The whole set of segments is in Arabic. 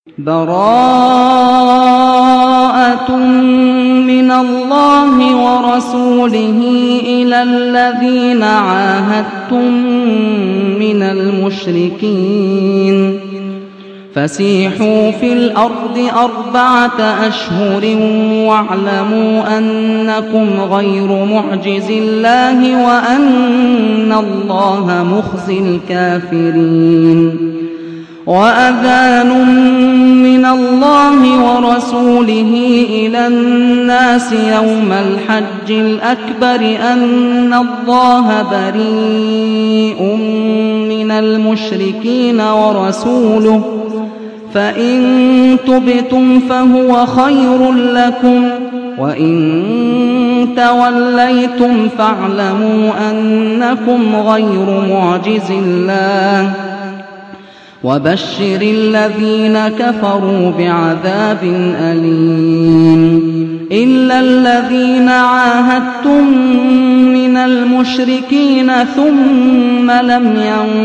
براءة من الله ورسوله إلى الذين عاهدتم من المشركين فسيحوا في الأرض 4 أشهر واعلموا أنكم غير معجز الله وأن الله مخزي الكافرين. وأذان من الله ورسوله إلى الناس يوم الحج الأكبر أن الله بريء من المشركين ورسوله فإن تبتم فهو خير لكم وإن توليتم فاعلموا أنكم غير معجز الله وبشر الذين كفروا بعذاب أليم. إلا الذين عاهدتم من المشركين ثم لم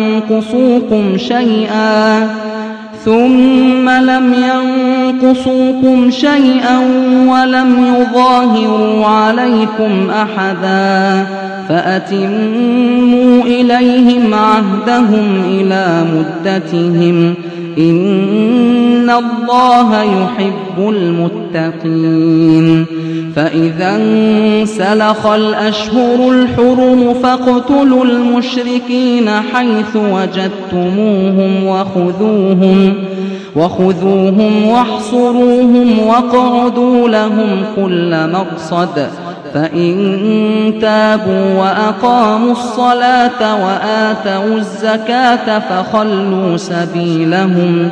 ينقصوكم شيئا ولم يظاهروا عليكم أحدا فأتموا إليهم عهدهم إلى مدتهم إن الله يحب المتقين. فإذا انسلخ الأشهر الحرم فاقتلوا المشركين حيث وجدتموهم وخذوهم واحصروهم واقعدوا لهم كل مرصد فإن تابوا وأقاموا الصلاة وآتوا الزكاة فخلوا سبيلهم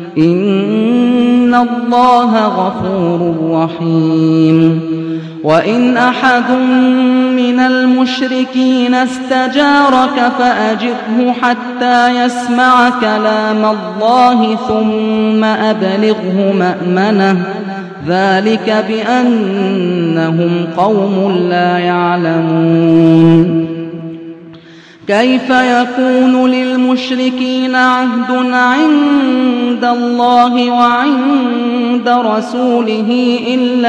إن الله غفور رحيم. وإن أحد من المشركين استجارك فأجره حتى يسمع كلام الله ثم أبلغه مأمنه ذلك بأنهم قوم لا يعلمون. كيف يكون للمشركين عهد عند الله وعند رسوله إلا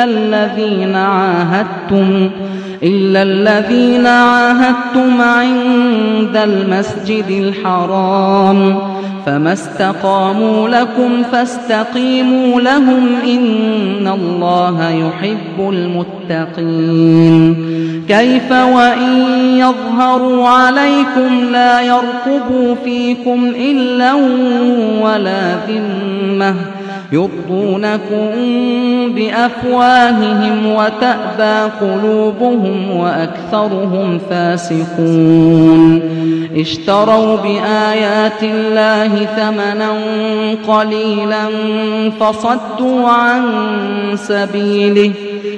الذين عاهدتم عند المسجد الحرام فما استقاموا لكم فاستقيموا لهم إن الله يحب المتقين. كيف وإن يظهروا عليكم لا يرقبوا فيكم إلا ولا ذمة يرضونكم بأفواههم وتأبى قلوبهم وأكثرهم فاسقون. اشتروا بآيات الله ثمنا قليلا فصدوا عن سبيله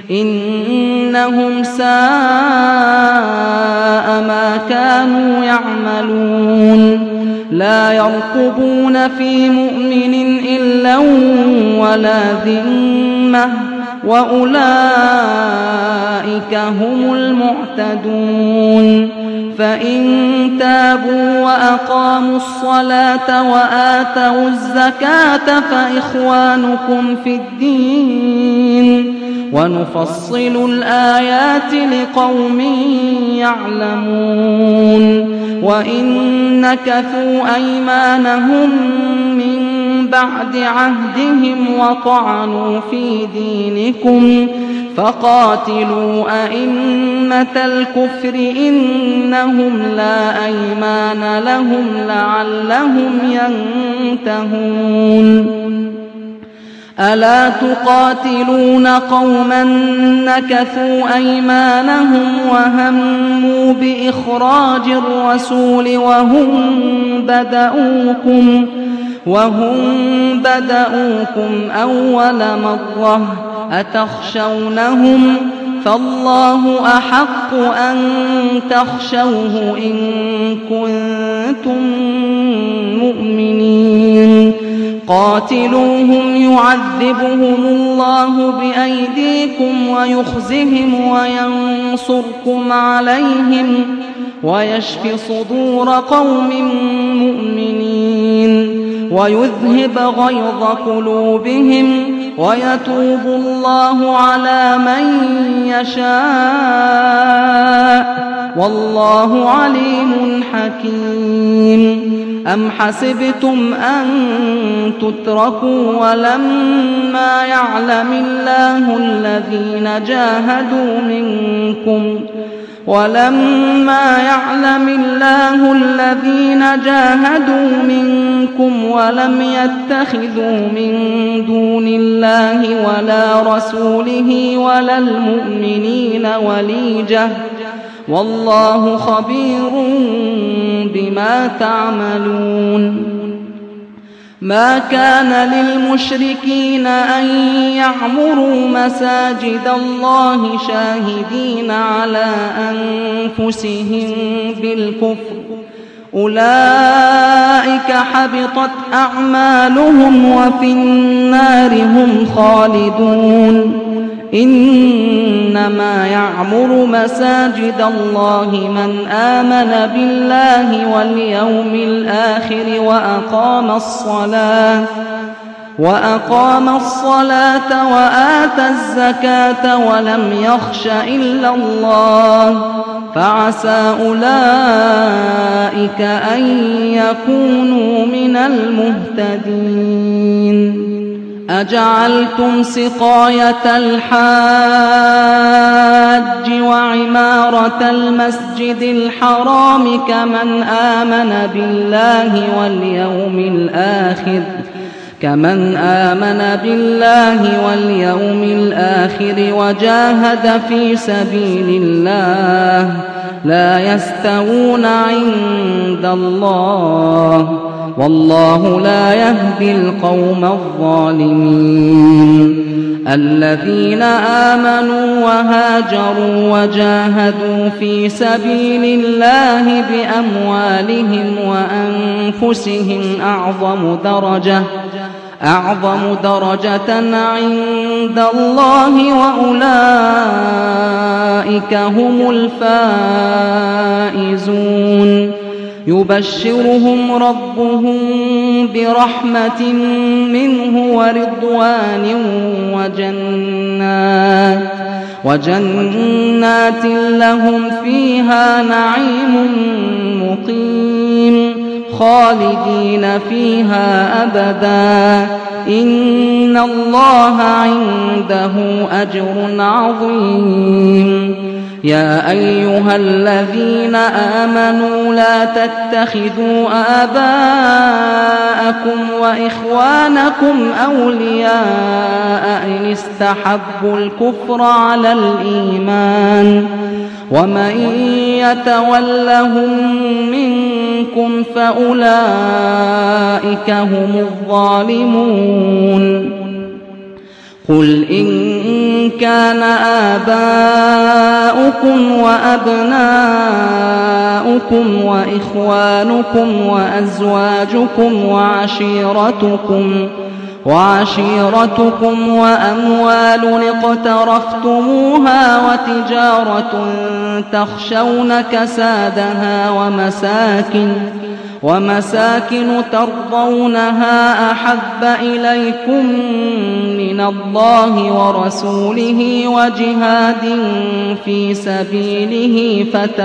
إنهم ساء ما كانوا يعملون. لا يرقبون في مؤمن إلا ولا ذمة وأولئك هم المعتدون. فإن تابوا وأقاموا الصلاة وآتوا الزكاة فإخوانكم في الدين ونفصل الآيات لقوم يعلمون. وإن نكثوا أيمانهم من بعد عهدهم وطعنوا في دينكم فقاتلوا أئمة الكفر إنهم لا أيمان لهم لعلهم ينتهون. ألا تقاتلون قوما نكثوا أيمانهم وهموا بإخراج الرسول وهم بدؤوكم أول مرة أتخشونهم فالله أحق أن تخشوه إن كنتم مؤمنين. قاتلوهم يعذبهم الله بأيديكم ويخزهم وينصركم عليهم ويشف صدور قوم مؤمنين. ويذهب غيظ قلوبهم ويتوب الله على من يشاء والله عليم حكيم. أم حسبتم أن تتركوا ولما يعلم الله الذين جاهدوا منكم ولم يتخذوا من دون الله ولا رسوله ولا المؤمنين وليجة والله خبير بما تعملون. ما كان للمشركين أن يعمروا مساجد الله شاهدين على أنفسهم بالكفر أولئك حبطت أعمالهم وفي النار هم خالدون. إنما يعمر مساجد الله من آمن بالله واليوم الآخر وأقام الصلاة وآتى الزكاة ولم يخش إلا الله فعسى أولئك أن يكونوا من المهتدين. أجعلتم سقاية الحاج وعمارة المسجد الحرام كمن آمن بالله واليوم الآخر وجاهد في سبيل الله لا يستوون عند الله والله لا يهدي القوم الظالمين. الذين آمنوا وهاجروا وجاهدوا في سبيل الله بأموالهم وأنفسهم أعظم درجة عند الله وأولئك هم الفائزون. يبشرهم ربهم برحمة منه ورضوان وجنات لهم فيها نعيم مقيم خالدين فيها أبدا إن الله عنده أجر عظيم. يا أيها الذين آمنوا لا تتخذوا آباءكم وإخوانكم أولياء إن استحبوا الكفر على الإيمان ومن يتولهم منكم فأولئك هم الظالمون. قل إن كان آباؤكم وأبناؤكم وإخوانكم وأزواجكم وعشيرتكم وأموال اقترفتموها وتجارة تخشون كسادها ومساكن ترضونها أحب إليكم من الله ورسوله وجهاد في سبيله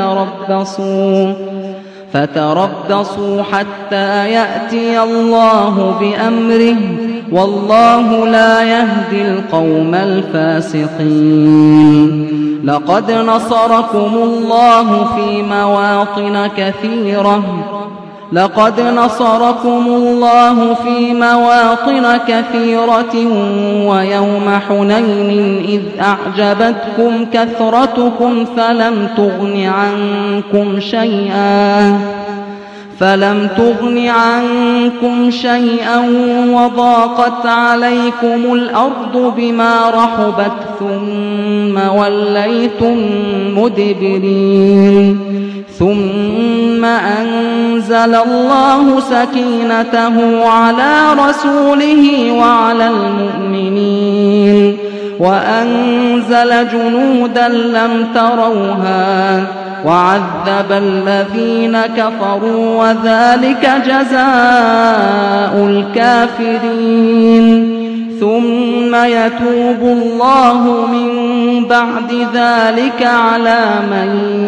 فتربصوا حتى يأتي الله بأمره والله لا يهدي القوم الفاسقين. لقد نصركم الله في مواطن كثيرة ويوم حنين إذ أعجبتكم كثرتكم فلم تغن عنكم شيئا وضاقت عليكم الأرض بما رحبت ثم وليتم مدبرين. ثم أنزل الله سكينته على رسوله وعلى المؤمنين وأنزل جنودا لم تروها وعذب الذين كفروا وذلك جزاء الكافرين ثم يتوب الله من بعد ذلك على من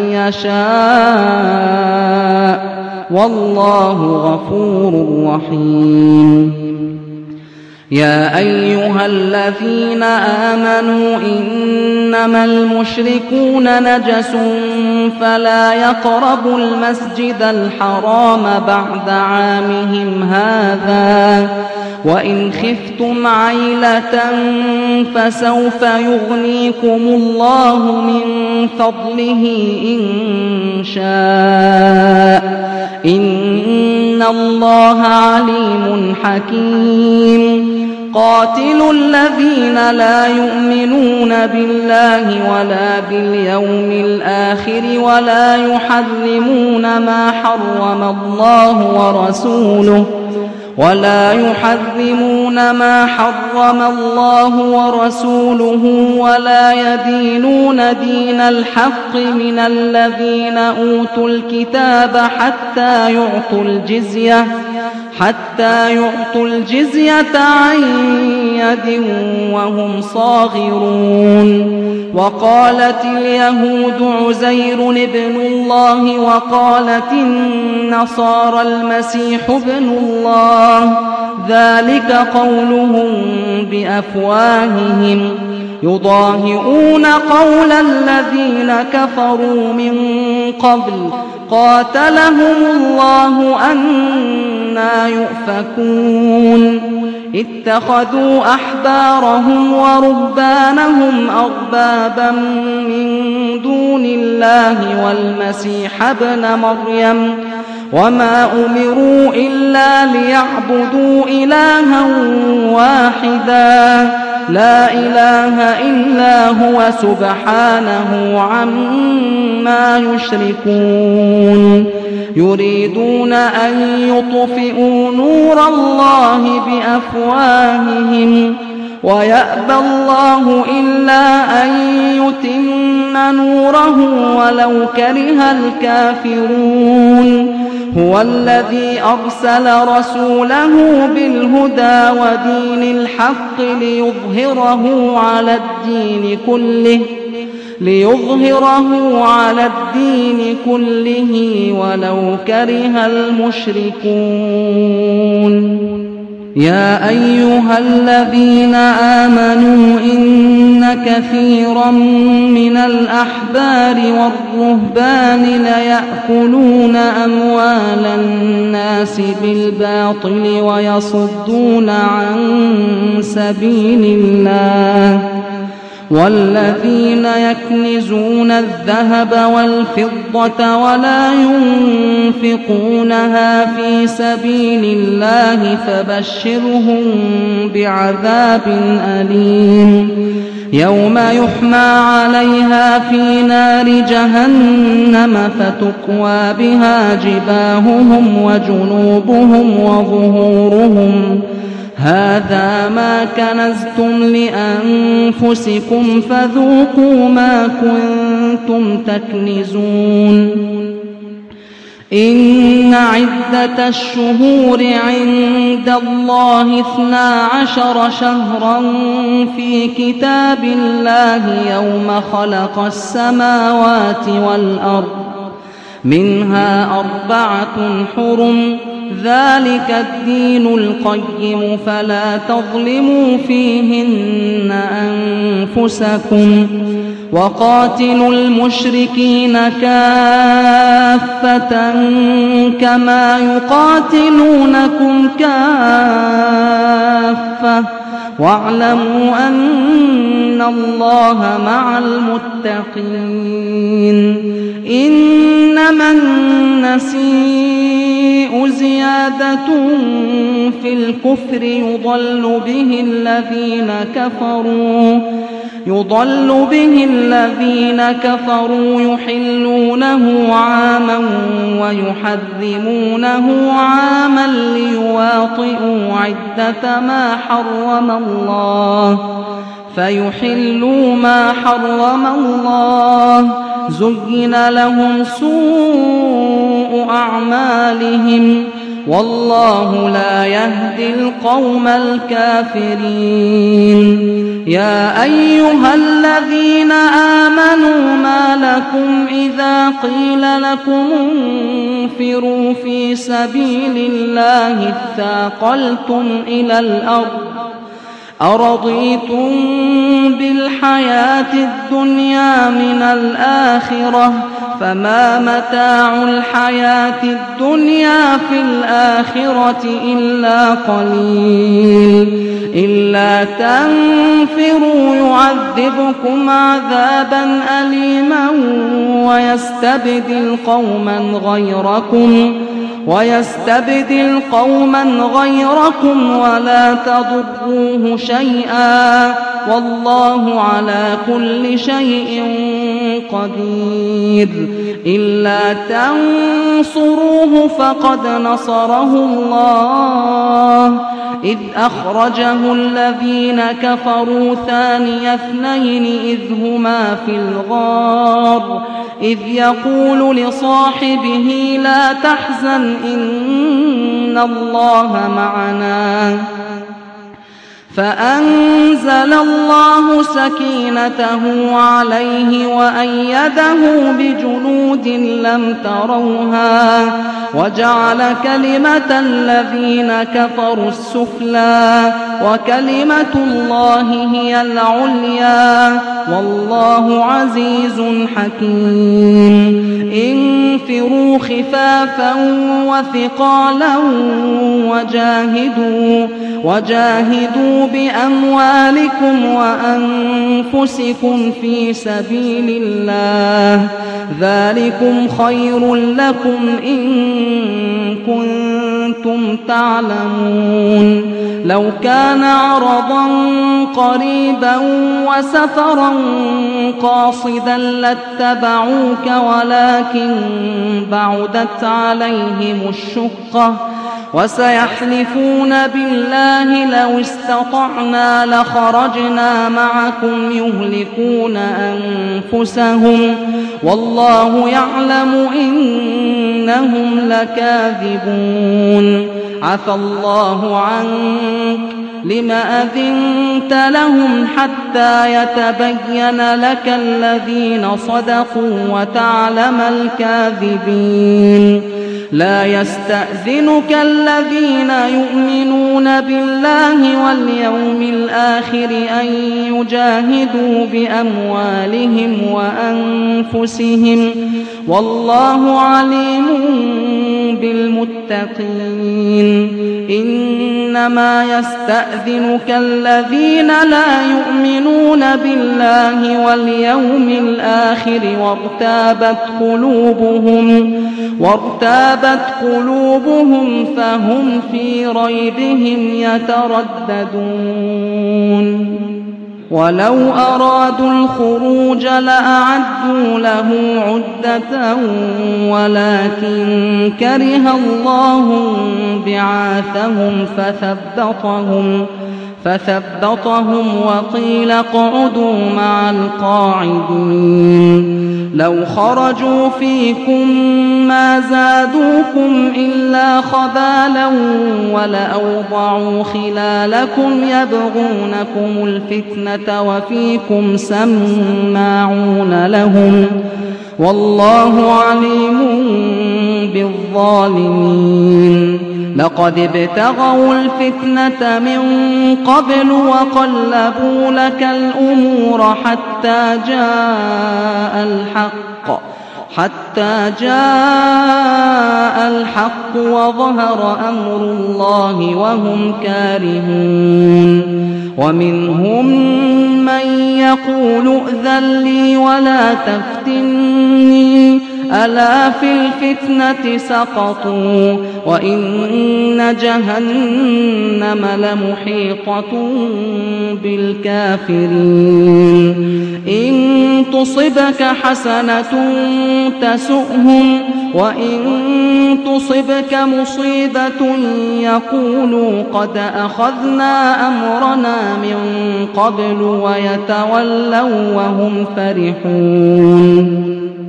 يشاء والله غفور رحيم يا أيها الذين آمنوا إنما المشركون نجس فلا يقربوا المسجد الحرام بعد عامهم هذا وإن خفتم عيلة فسوف يغنيكم الله من فضله إن شاء إن الله عليم حكيم قاتلوا الذين لا يؤمنون بالله ولا باليوم الآخر ولا يحرمون ما حرم الله ورسوله ولا يدينون دين الحق من الذين أوتوا الكتاب حتى يعطوا الجزية عن يد وهم صاغرون وقالت اليهود عزير ابن الله وقالت النصارى المسيح ابن الله ذلك قولهم بأفواههم يضاهئون قول الذين كفروا من قبل قاتلهم الله أنى يؤفكون اتخذوا أحبارهم ورهبانهم أربابا من دون الله والمسيح ابن مريم وما أمروا إلا ليعبدوا إلها واحدا لا إله إلا هو سبحانه عما يشركون يريدون أن يطفئوا نور الله بأفواههم ويأبى الله إلا أن يتم نوره ولو كره الكافرون هو الذي أرسل رسوله بالهدى ودين الحق ليظهره على الدين كله ولو كره المشركون يا أيها الذين آمنوا إن كثيرا من الأحبار والرهبان ليأكلون أموال الناس بالباطل ويصدون عن سبيل الله والذين يكنزون الذهب والفضة ولا ينفقونها في سبيل الله فبشرهم بعذاب أليم يوم يحمى عليها في نار جهنم فتكوى بها جباههم وجنوبهم وظهورهم هذا ما كنزتم لأنفسكم فذوقوا ما كنتم تكنزون إن عدة الشهور عند الله 12 شهرا في كتاب الله يوم خلق السماوات والأرض منها 4 حرم ذلك الدين القيم فلا تظلموا فيهن أنفسكم وقاتلوا المشركين كافة كما يقاتلونكم كافة واعلموا أن الله مع المتقين إنما النسيء زيادة في الكفر يضل به الذين كفروا يحلونه عاما ويحرمونه عاما ليواطئوا عدة ما حرم الله فيحلوا ما حرم الله زين لهم سوء أعمالهم والله لا يهدي القوم الكافرين. يا أيها الذين آمنوا ما لكم إذا قيل لكم انفروا في سبيل الله اثاقلتم إلى الأرض أرضيتم بالحياة الدنيا من الآخرة فما متاع الحياة الدنيا في الآخرة إلا قليل. إلا تنفروا يعذبكم عذابا أليما ويستبدل قوما غيركم ولا تضروه شيئا والله على كل شيء قدير. إلا تنصروه فقد نصره الله إذ أخرجه الذين كفروا ثاني اثنين إذ هما في الغار إذ يقول لصاحبه لا تحزن إن الله معنا فأنزل الله سكينته عليه وأيده بجنود لم تروها وجعل كلمة الذين كفروا السفلى وكلمة الله هي العليا والله عزيز حكيم. انفروا خفافا وثقالا وجاهدوا بأموالكم وأنفسكم في سبيل الله ذلكم خير لكم إن كنتم تعلمون. لو كان عرضا قريبا وسفرا قاصدا لاتبعوك ولكن بعدت عليهم الشقة وسيحلفون بالله لو استطعنا لخرجنا معكم يهلكون أنفسهم والله يعلم إنهم لكاذبون. عفى الله عنك لم أذنت لهم حتى يتبين لك الذين صدقوا وتعلم الكاذبين. لا يستأذنك الذين يؤمنون بالله واليوم الآخر أن يجاهدوا بأموالهم وأنفسهم والله عليم بالمتقين. إنما يستأذنك الذين لا يؤمنون بالله واليوم الآخر وارتابت قلوبهم فهم في ريبهم يترددون. ولو أرادوا الخروج لأعدوا له عدة ولكن كره الله بعاثهم فثبطهم وقيل اقعدوا مع القاعدين. لو خرجوا فيكم ما زادوكم إلا خبالا ولأوضعوا خلالكم يبغونكم الفتنة وفيكم سماعون لهم والله عليم بالظالمين. لقد ابتغوا الفتنة من قبل وقلبوا لك الأمور حتى جاء الحق وظهر أمر الله وهم كارهون. ومنهم من يقول ائذن لي ولا تفتني ألا في الفتنة سقطوا وإن جهنم لمحيطة بالكافرين. إن تصبك حسنة تسؤهم وإن تصبك مصيبة يقولوا قد أخذنا أمرنا من قبل ويتولوا وهم فرحون.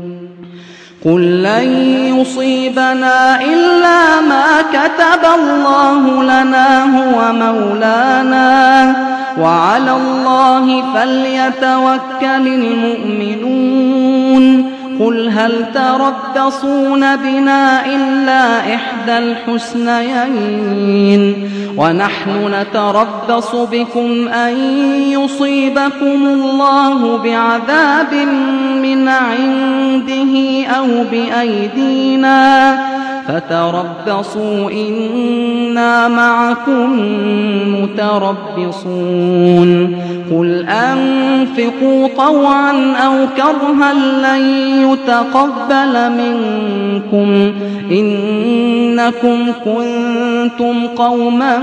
قل لن يصيبنا إلا ما كتب الله لنا هو مولانا وعلى الله فليتوكل المؤمنون قل هل تربصون بنا إلا إحدى الحسنيين ونحن نتربص بكم أن يصيبكم الله بعذاب من عنده أو بأيدينا فتربصوا إنا معكم متربصون قل أنفقوا طوعا أو كرها لن يتقبل منكم إنكم كنتم قوما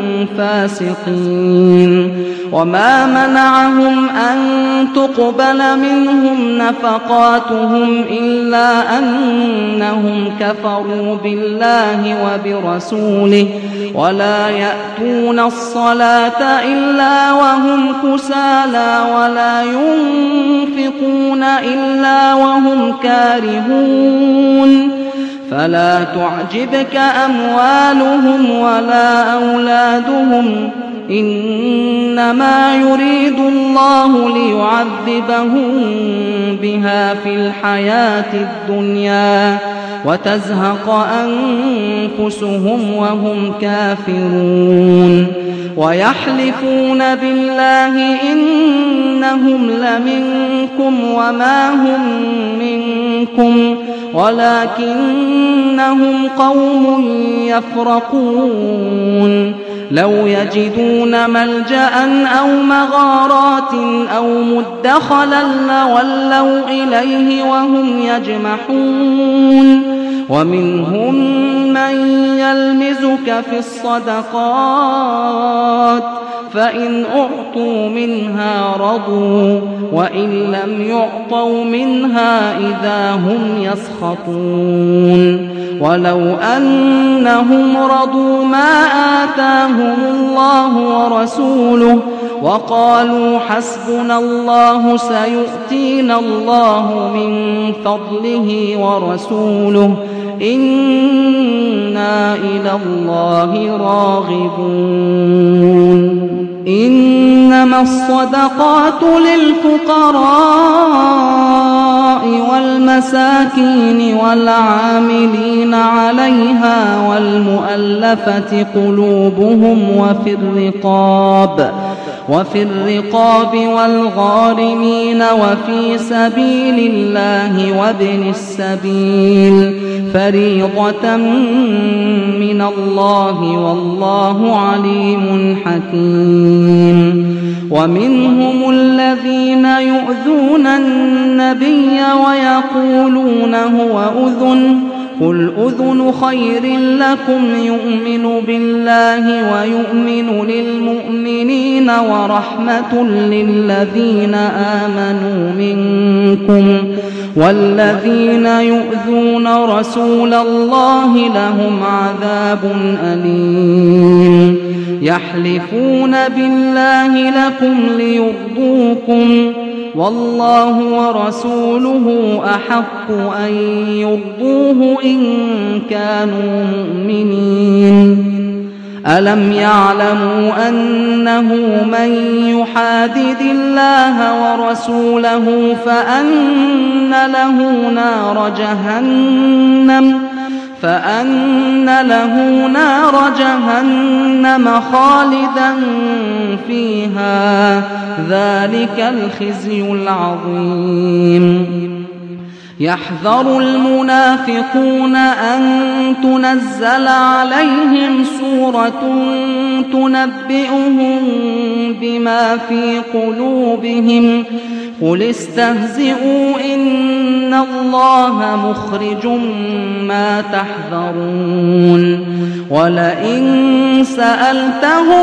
فاسقين وما منعهم أن تقبل منهم نفقاتهم إلا أنهم كفروا بالله وبرسوله ولا يأتون الصلاة إلا وهم كسالى ولا ينفقون إلا وهم كارهون فلا تعجبك أموالهم ولا أولادهم إنما يريد الله ليعذبهم بها في الحياة الدنيا وتزهق أنفسهم وهم كافرون ويحلفون بالله إنهم لمنكم وما هم منكم ولكنهم قوم يفرقون لو يجدون ملجأ أو مغارات أو مدخلا لولوا إليه وهم يجمحون ومنهم من يلمزك في الصدقات فإن أعطوا منها رضوا وإن لم يعطوا منها إذا هم يسخطون ولو أنهم رضوا ما آتاهم الله ورسوله وقالوا حسبنا الله سيؤتينا الله من فضله ورسوله إنا إلى الله راغبون إنما الصدقات للفقراء والمساكين والعاملين عليها والمؤلفة قلوبهم وفي الرقاب والغارمين وفي سبيل الله وابن السبيل فريضة من الله والله عليم حكيم ومنهم الذين يؤذون النبي ويقولون هو أذن قل أذن خير لكم يؤمن بالله ويؤمن للمؤمنين ورحمة للذين آمنوا منكم والذين يؤذون رسول الله لهم عذاب أليم يحلفون بالله لكم ليرضوكم والله ورسوله أحق أن يرضوه إن كانوا مؤمنين ألم يعلموا أنه من يحادد الله ورسوله فأن له نار جهنم خالدا فيها ذلك الخزي العظيم يحذر المنافقون أن تنزل عليهم سورة تنبئهم بما في قلوبهم قل استهزئوا إن الله مخرج ما تحذرون ولئن سألتهم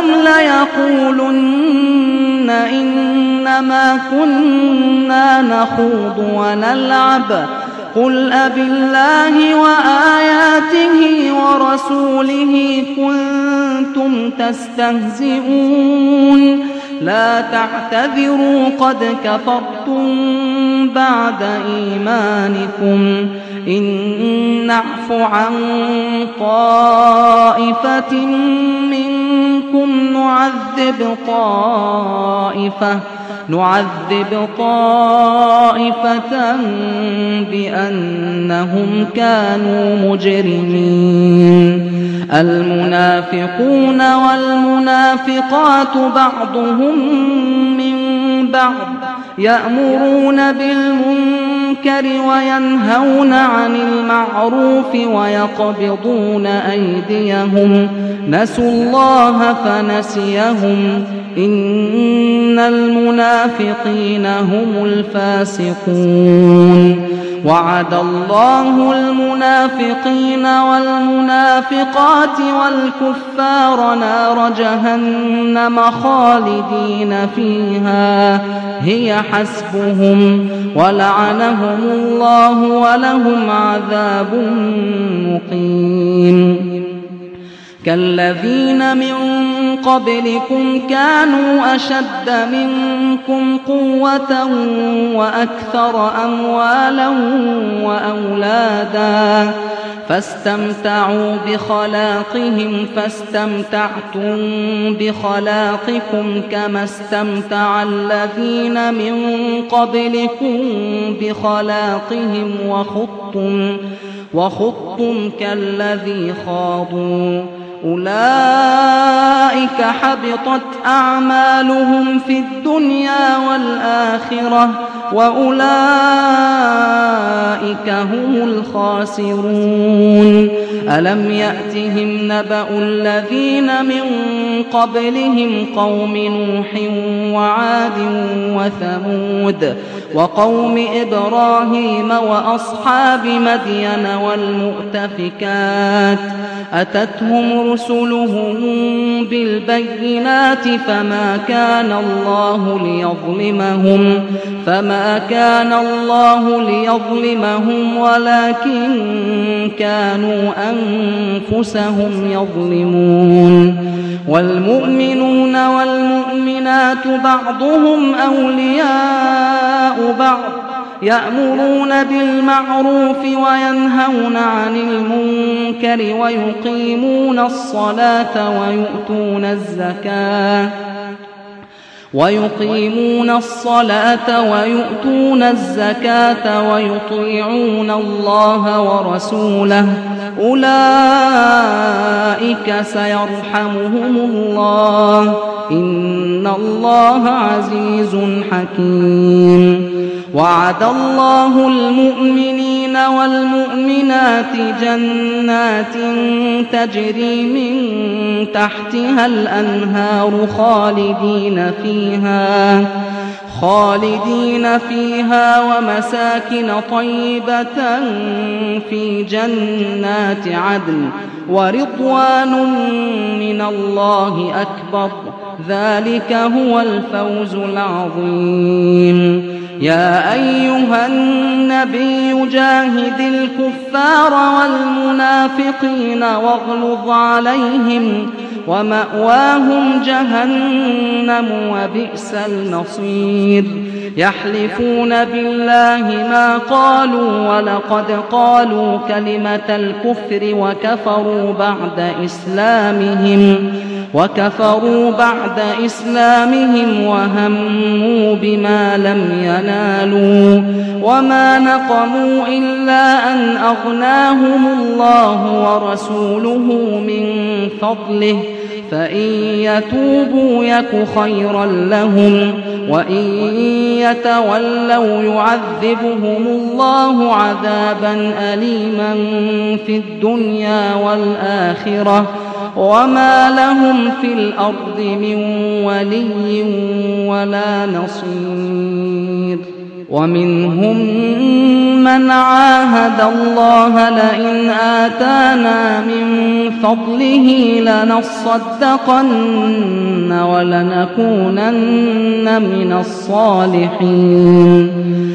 ليقولن إنما كنا نخوض ونلعب قل أبالله وآياته ورسوله كنتم تستهزئون لا تعتذروا قد كفرتم بعد إيمانكم إن نعف عن طائفة منكم نعذب طائفة بأنهم كانوا مجرمين المنافقون والمنافقات بعضهم من بعض يأمرون بالمنكر وينهون عن المعروف ويقبضون أيديهم نسوا الله فنسيهم إن المنافقين هم الفاسقون وعد الله المنافقين والمنافقات والكفار نار جهنم خالدين فيها هي حسبهم ولعنهم الله ولهم عذاب مقيم كالذين من قبلكم كانوا أشد منكم قوة وأكثر أموالا وأولادا فاستمتعوا بخلاقهم فاستمتعتم بخلاقكم كما استمتع الذين من قبلكم بخلاقهم وخضتم كالذي خاضوا أولئك حبطت أعمالهم في الدنيا والآخرة وأولئك هم الخاسرون ألم يأتهم نبأ الذين من قبلهم قوم نوح وعاد وثمود وقوم إبراهيم وأصحاب مدين والمؤتفكات أتتهم رسلهم بالبينات فما كان الله ليظلمهم ولكن كانوا أنفسهم يظلمون والمؤمنون والمؤمنات بعضهم أولياء بعض يأمرون بالمعروف وينهون عن المنكر ويقيمون الصلاة ويؤتون الزكاة ويطيعون الله ورسوله أولئك سيرحمهم الله إن الله عزيز حكيم وعد الله المؤمنين والمؤمنات جنات تجري من تحتها الأنهار خالدين فيها ومساكن طيبة في جنات عدن ورضوان من الله أكبر ذلك هو الفوز العظيم يا أيها النبي جاهد الكفار والمنافقين واغلظ عليهم ومأواهم جهنم وبئس المصير يحلفون بالله ما قالوا ولقد قالوا كلمة الكفر وكفروا بعد إسلامهم وهموا بما لم ينالوا وما نقموا إلا أن أغناهم الله ورسوله من فضله فإن يتوبوا يك خيرا لهم وإن يتولوا يعذبهم الله عذابا أليما في الدنيا والآخرة وما لهم في الأرض من ولي ولا نصير ومنهم من عاهد الله لئن آتانا من فضله لنصدقن ولنكونن من الصالحين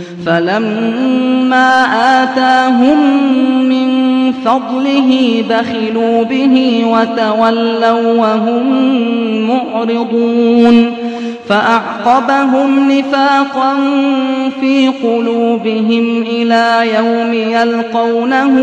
فلما آتاهم من فضله بخلوا به وتولوا وهم معرضون فأعقبهم نفاقا في قلوبهم إلى يوم يلقونه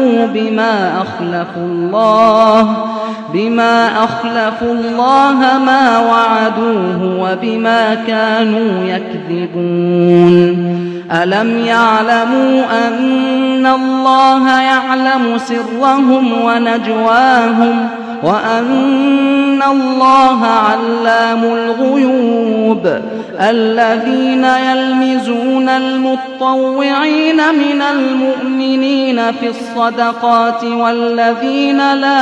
بما أخلفوا الله ما وعدوه وبما كانوا يكذبون. ألم يعلموا أن الله يعلم سرهم ونجواهم وأن الله علام الغيوب؟ الذين يلمزون المطوعين من المؤمنين في الصدقات والذين لا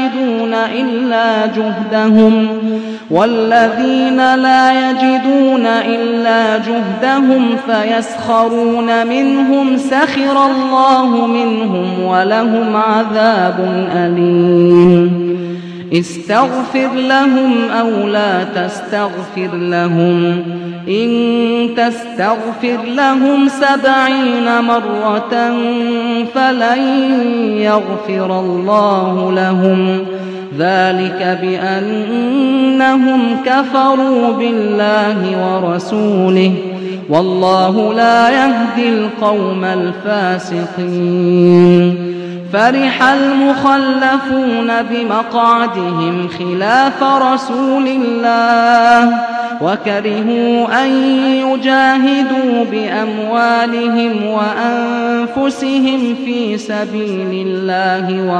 يجدون إلا جهدهم فيسخرون منهم سخر الله منهم ولهم عذاب أليم. استغفر لهم أو لا تستغفر لهم إن تستغفر لهم 70 مرة فلن يغفر الله لهم ذلك بأنهم كفروا بالله ورسوله والله لا يهدي القوم الفاسقين. فرح المخلفون بمقعدهم خلاف رسول الله وكرهوا أن يجاهدوا بأموالهم وأنفسهم في سبيل الله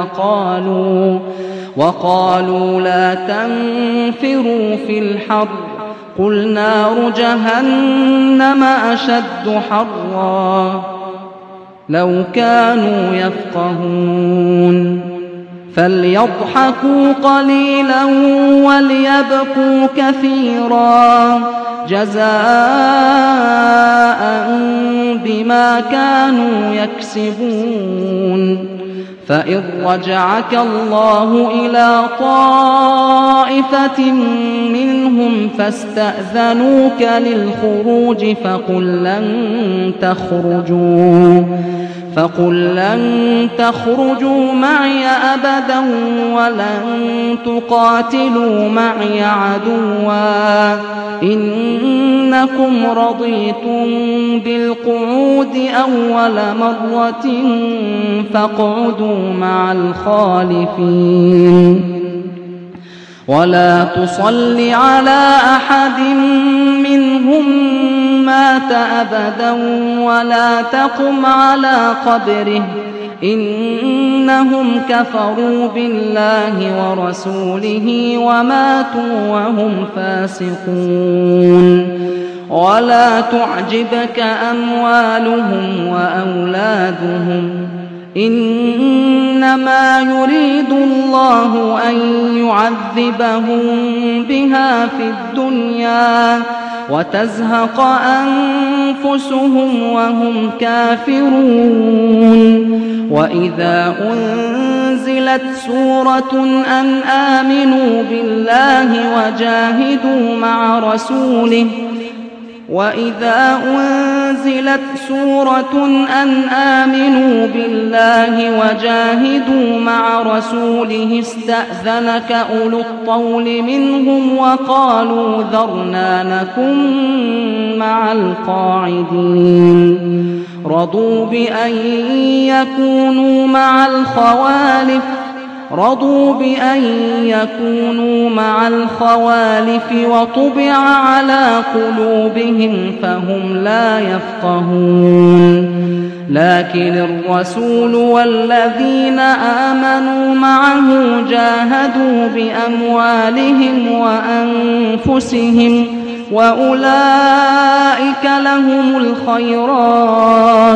وقالوا لا تنفروا في الحر قل نار جهنم أشد حرا لو كانوا يفقهون. فليضحكوا قليلا وليبكوا كثيرا جزاء بما كانوا يكسبون. فإن رجعك الله إلى طائفة منهم فاستأذنوك للخروج فقل لن تخرجوا معي أبدا ولن تقاتلوا معي عدوا إنكم رضيتم بالقعود أول مرة فاقعدوا مع الخالفين. ولا تصل على أحد منهم مات أبدا ولا تقم على قبره إنهم كفروا بالله ورسوله وماتوا وهم فاسقون. ولا تعجبك أموالهم وأولادهم إنما يريد الله أن يعذبهم بها في الدنيا وتزهق أنفسهم وهم كافرون. وإذا أنزلت سورة أن آمنوا بالله وجاهدوا مع رسوله استأذنك أولو الطول منهم وقالوا ذرنا نكن مع القاعدين. رضوا بأن يكونوا مع الخوالف وطبع على قلوبهم فهم لا يفقهون. لكن الرسول والذين آمنوا معه جاهدوا بأموالهم وأنفسهم وأولئك لهم الخيرات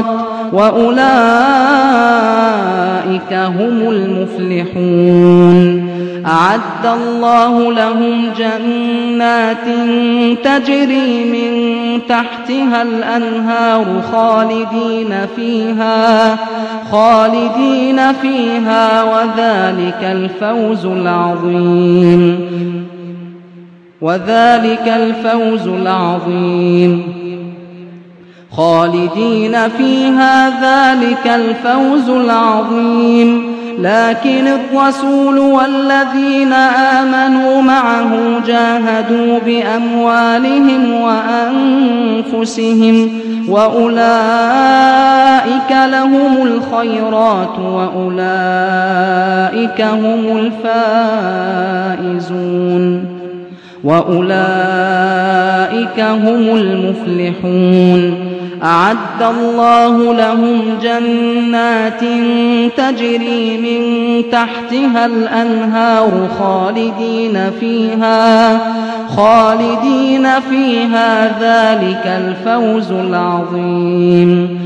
وأولئك هم المفلحون. أعد الله لهم جنات تجري من تحتها الأنهار خالدين فيها وذلك الفوز العظيم. خالدين فيها ذلك الفوز العظيم. لكن الرسول والذين آمنوا معه جاهدوا بأموالهم وأنفسهم وأولئك لهم الخيرات وأولئك هم الفائزون وأولئك هم المفلحون. أعد الله لهم جنات تجري من تحتها الأنهار خالدين فيها ذلك الفوز العظيم.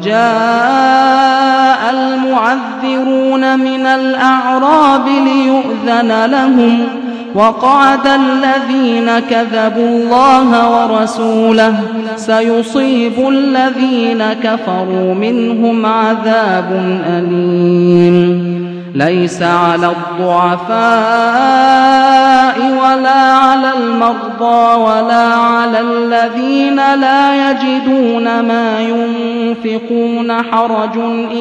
وجاء المعذرون من الأعراب ليؤذن لهم وقعد الذين كذبوا الله ورسوله سيصيب الذين كفروا منهم عذاب أليم. ليس على الضعفاء ولا على المرضى ولا على الذين لا يجدون ما ينفقون حرج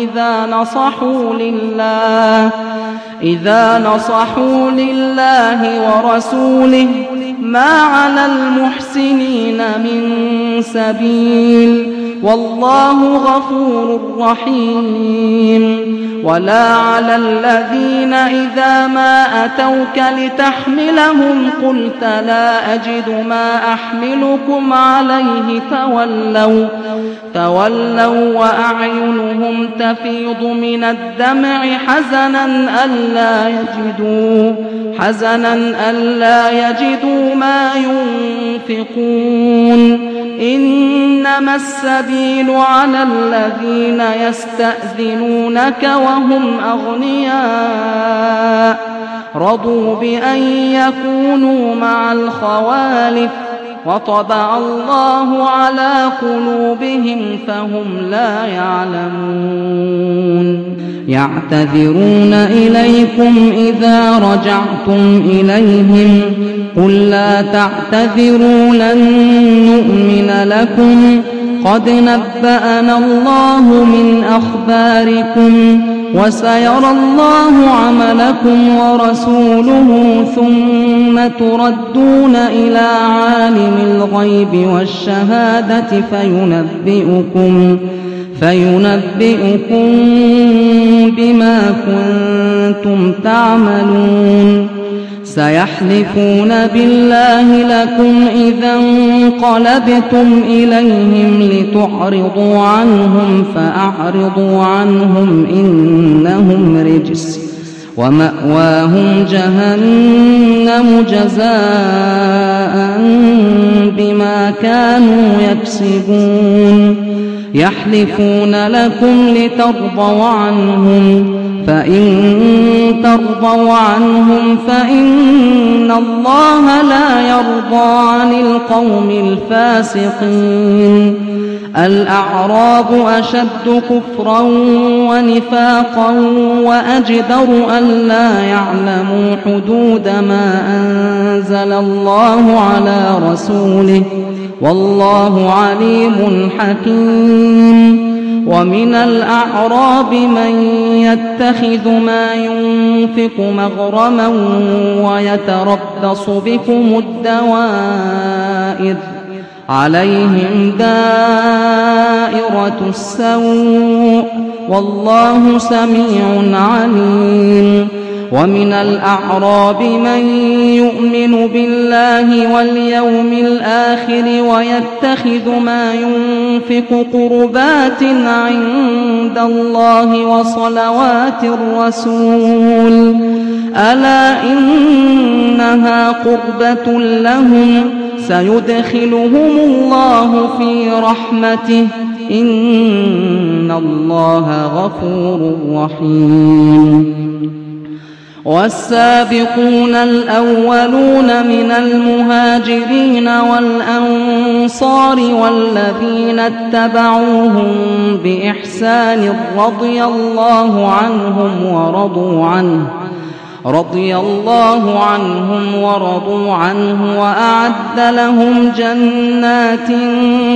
إذا نصحوا لله ورسوله ما على المحسنين من سبيل والله غفور رحيم. ولا على الذين إذا ما أتوك لتحملهم قلت لا أجد ما أحملكم عليه تولوا وأعينهم تفيض من الدمع حزنا ألا يجدوا ما ينفقون. إنما السبيل على الذين يستأذنونك وهم أغنياء رضوا بأن يكونوا مع الخوالف وطبع الله على قلوبهم فهم لا يعلمون. يعتذرون إليكم إذا رجعتم إليهم قل لا تعتذروا لن نؤمن لكم قد نبأنا الله من أخباركم وسيرى الله عملكم ورسوله ثم تردون إلى عالم الغيب والشهادة فينبئكم بما كنتم تعملون. سيحلفون بالله لكم إذا انقلبتم إليهم لتعرضوا عنهم فأعرضوا عنهم إنهم رجس ومأواهم جهنم جزاء بما كانوا يكسبون. يحلفون لكم لترضوا عنهم فإن ترضوا عنهم فإن الله لا يرضى عن القوم الفاسقين. الأعراب أشد كفرا ونفاقا وأجدر ألا يعلموا حدود ما أنزل الله على رسوله والله عليم حكيم. ومن الأعراب من يتخذ ما ينفق مغرما ويتربص بكم الدوائر عليهم دائرة السوء والله سميع عليم. ومن الأعراب من يؤمن بالله واليوم الآخر ويتخذ ما ينفق قربات عند الله وصلوات الرسول ألا إنها قربة لهم سيدخلهم الله في رحمته إن الله غفور رحيم. والسابقون الأولون من المهاجرين والأنصار والذين اتبعوهم بإحسان رضي الله عنهم ورضوا عنه وأعد لهم جنات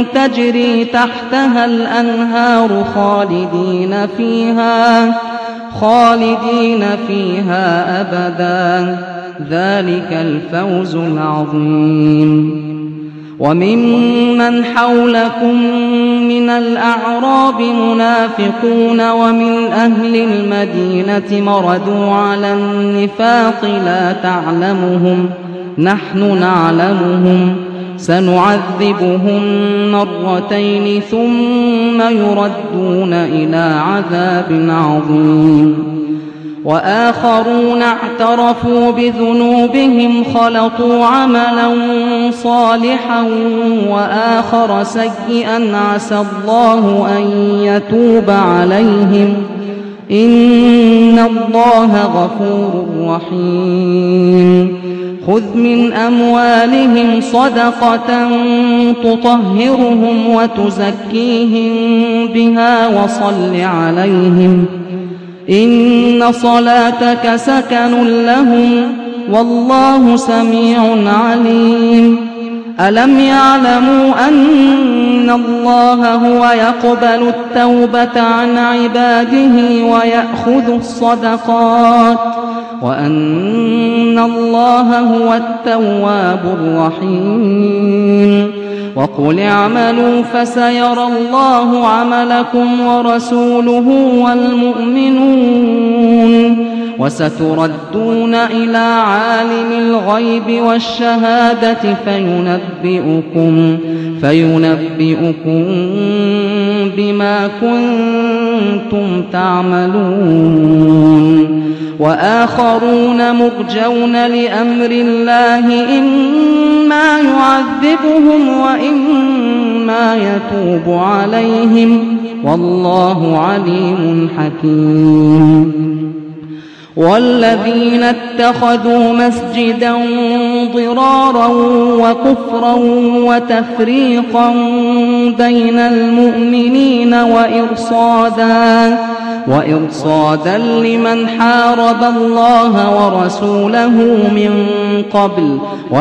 تجري تحتها الأنهار خالدين فيها أبدا ذلك الفوز العظيم. وممن حولكم من الأعراب منافقون ومن أهل المدينة مردوا على النفاق لا تعلمهم نحن نعلمهم سنعذبهم مرتين ثم يردون إلى عذاب عظيم. وآخرون اعترفوا بذنوبهم خلطوا عملا صالحا وآخر سيئا عسى الله أن يتوب عليهم إن الله غفور رحيم. خذ من أموالهم صدقة تطهرهم وتزكيهم بها وصل عليهم إن صلاتك سكن لهم والله سميع عليم. ألم يعلموا أن الله هو يقبل التوبة عن عباده ويأخذ الصدقات وأن الله هو التواب الرحيم. وقل اعملوا فسيرى الله عملكم ورسوله والمؤمنون وستردون إلى عالم الغيب والشهادة فينبئكم بما كنتم تعملون. وآخرون مرجون لأمر الله إما يعذبهم وإما يتوب عليهم والله عليم حكيم. والذين اتخذوا مسجدا ضرارا وكفرا وتفريقا بين المؤمنين وإرصادا لمن حارب الله ورسوله من قبل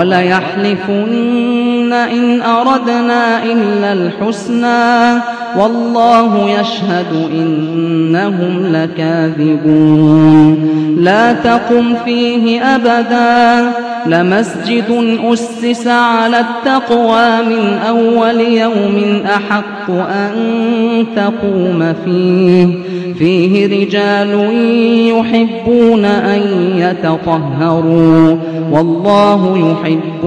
وليحلفن إن أردنا إلا الحسنى والله يشهد إنهم لكاذبون. لا تقم فيه أبدا لمسجد أسس على التقوى من أول يوم أحق أن تقوم فيه رجال يحبون أن يتطهروا والله يحب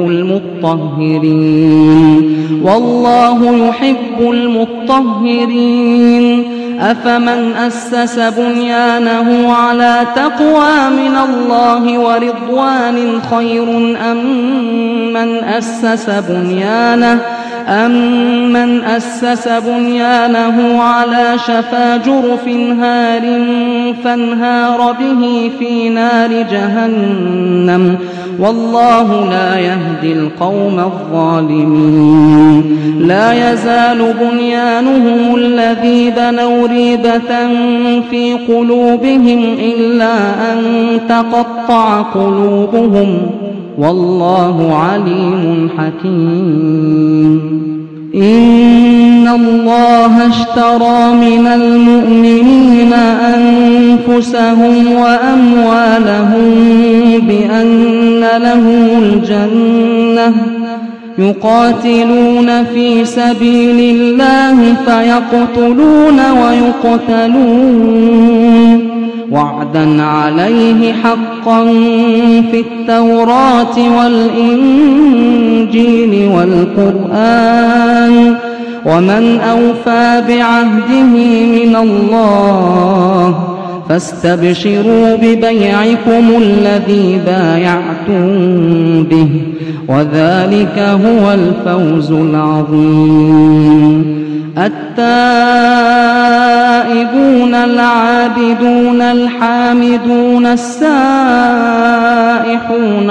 المطهرين. أفمن أسس بنيانه على تقوى من الله ورضوان خير أم من أسس بنيانه على شفا جرف هار فانهار به في نار جهنم والله لا يهدي القوم الظالمين. لا يزال بنيانهم الذي بنوا ريبة في قلوبهم إلا أن تقطع قلوبهم والله عليم حكيم. إن الله اشترى من المؤمنين أنفسهم وأموالهم بأن لهم الجنة يقاتلون في سبيل الله فيقتلون ويقتلون وعدا عليه حقا في التوراة والإنجيل والقرآن ومن أوفى بعهده من الله فاستبشروا ببيعكم الذي بايعتم به وذلك هو الفوز العظيم. التائبون العابدون الحامدون السائحون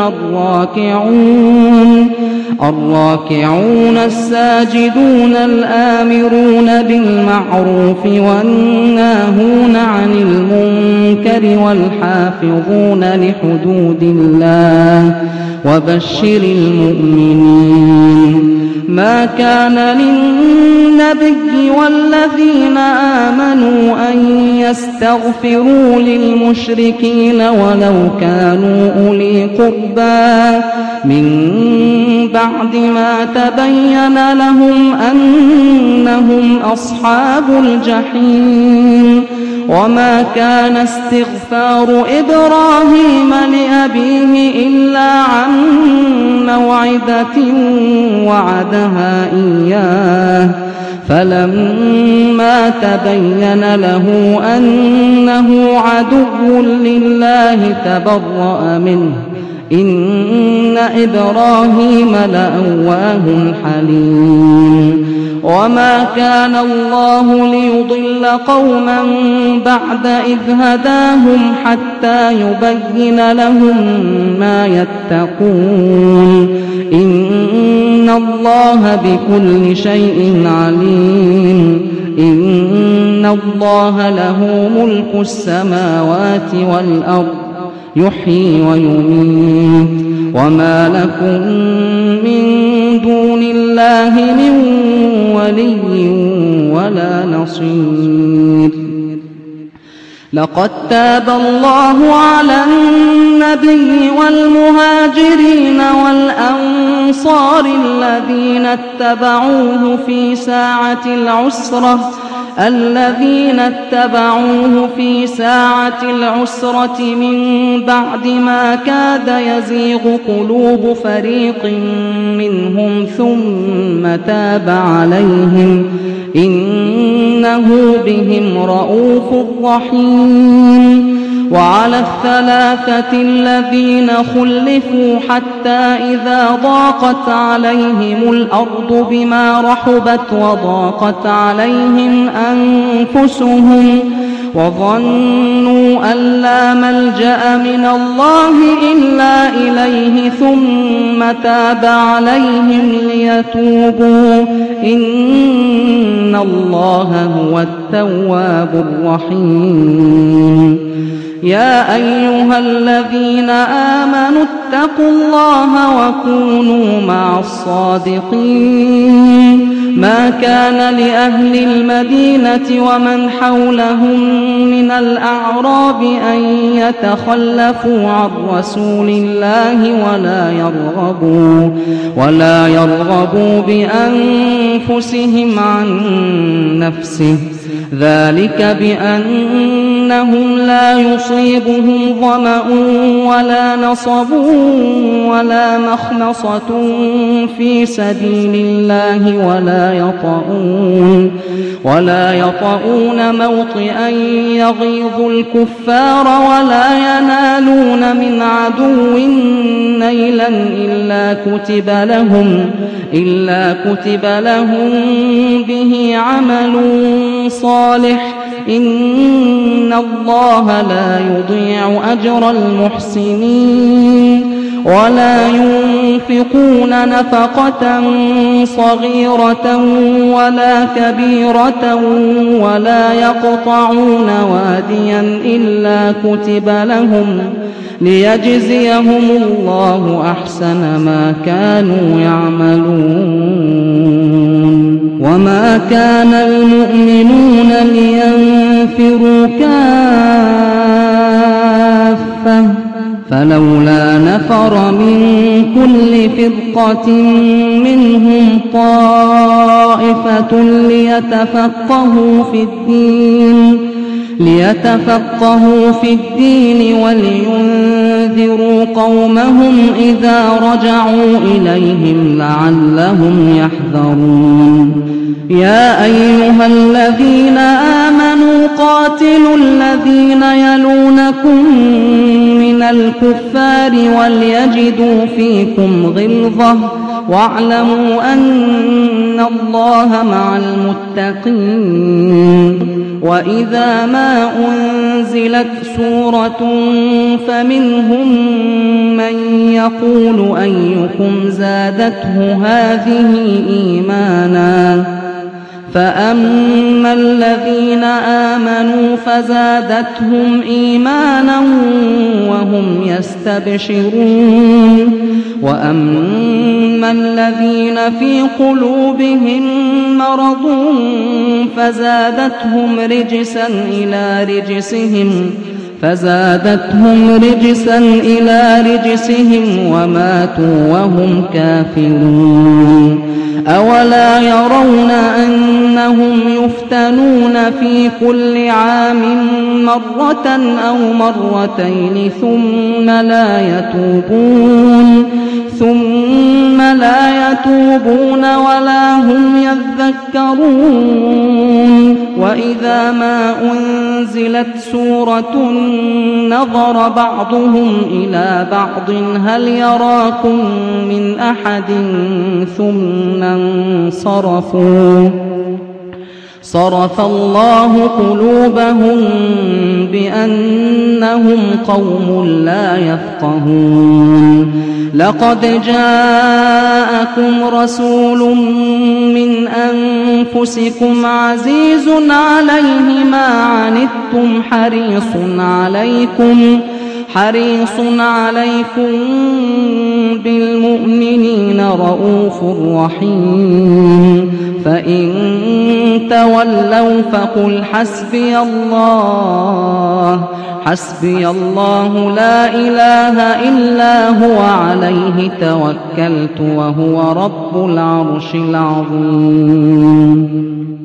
الراكعون الساجدون الآمرون بالمعروف والناهون عن المنكر والحافظون لحدود الله وبشر المؤمنين. ما كان للنبي والذين آمنوا أن يستغفروا للمشركين ولو كانوا أولي قربى من بعد ما تبين لهم أنهم أصحاب الجحيم وما كان استغفار إبراهيم لأبيه إلا عن موعدة وعدها إياه فلما تبين له أنه عدو لله تبرأ منه إن إبراهيم لأواه حليم وما كان الله ليضل قوما بعد إذ هداهم حتى يبين لهم ما يتقون إن الله بكل شيء عليم إن الله له ملك السماوات والأرض يحيي ويميت وما لكم من دون الله من ولي ولا نصير لقد تاب الله على النبي والمهاجرين والأنصار الذين اتبعوه في ساعة العسرة من بعد ما كاد يزيغ قلوب فريق منهم ثم تاب عليهم إنه بهم رءوف رحيم وعلى الثلاثة الذين خلفوا حتى إذا ضاقت عليهم الأرض بما رحبت وضاقت عليهم أنفسهم وظنوا أن لا ملجأ من الله إلا إليه ثم تاب عليهم ليتوبوا إن الله هو التواب الرحيم يا أيها الذين آمنوا اتقوا الله وكونوا مع الصادقين ما كان لأهل المدينة ومن حولهم من الأعراب أن يتخلفوا عن رسول الله ولا يرغبوا بأنفسهم عن نفسه ذلك بأنهم لا يصيبهم ظمأ ولا نصب ولا مخمصة في سبيل الله ولا يطؤون موطئا يغيظ الكفار ولا ينالون من عدو نيلا إلا كتب لهم به عمل صالح إن الله لا يضيع أجر المحسنين ولا ينفقون نفقة صغيرة ولا كبيرة ولا يقطعون واديا إلا كتب لهم ليجزيهم الله أحسن ما كانوا يعملون وما كان المؤمنون لينفروا كافة فلولا نفر من كل فرقة منهم طائفة ليتفقهوا في الدين ولينذروا قومهم إذا رجعوا إليهم لعلهم يحذرون يا أيها الذين آمنوا قاتلوا الذين يلونكم من الكفار وليجدوا فيكم غلظة واعلموا أن الله مع المتقين وإذا ما أنزلت سورة فمنهم من يقول أيكم زادته هذه إيمانا فأما الذين آمنوا فزادتهم إيمانا وهم يستبشرون وأما الذين في قلوبهم مرض فزادتهم رجسا إلى رجسهم وماتوا وهم كافرون أولا يرون أنهم يفتنون في كل عام مرة أو مرتين ثم لا يتوبون ولا هم يذكرون وإذا ما أنزلت سورة نظر بعضهم إلى بعض هل يراكم من أحد ثم انصرفوا صرف الله قلوبهم بأنهم قوم لا يفقهون لقد جاءكم رسول من أنفسكم عزيز عليه ما عنتم حريص عليكم بالمؤمنين رؤوف رحيم فإن تولوا فقل حسبي الله لا إله إلا هو عليه توكلت وهو رب العرش العظيم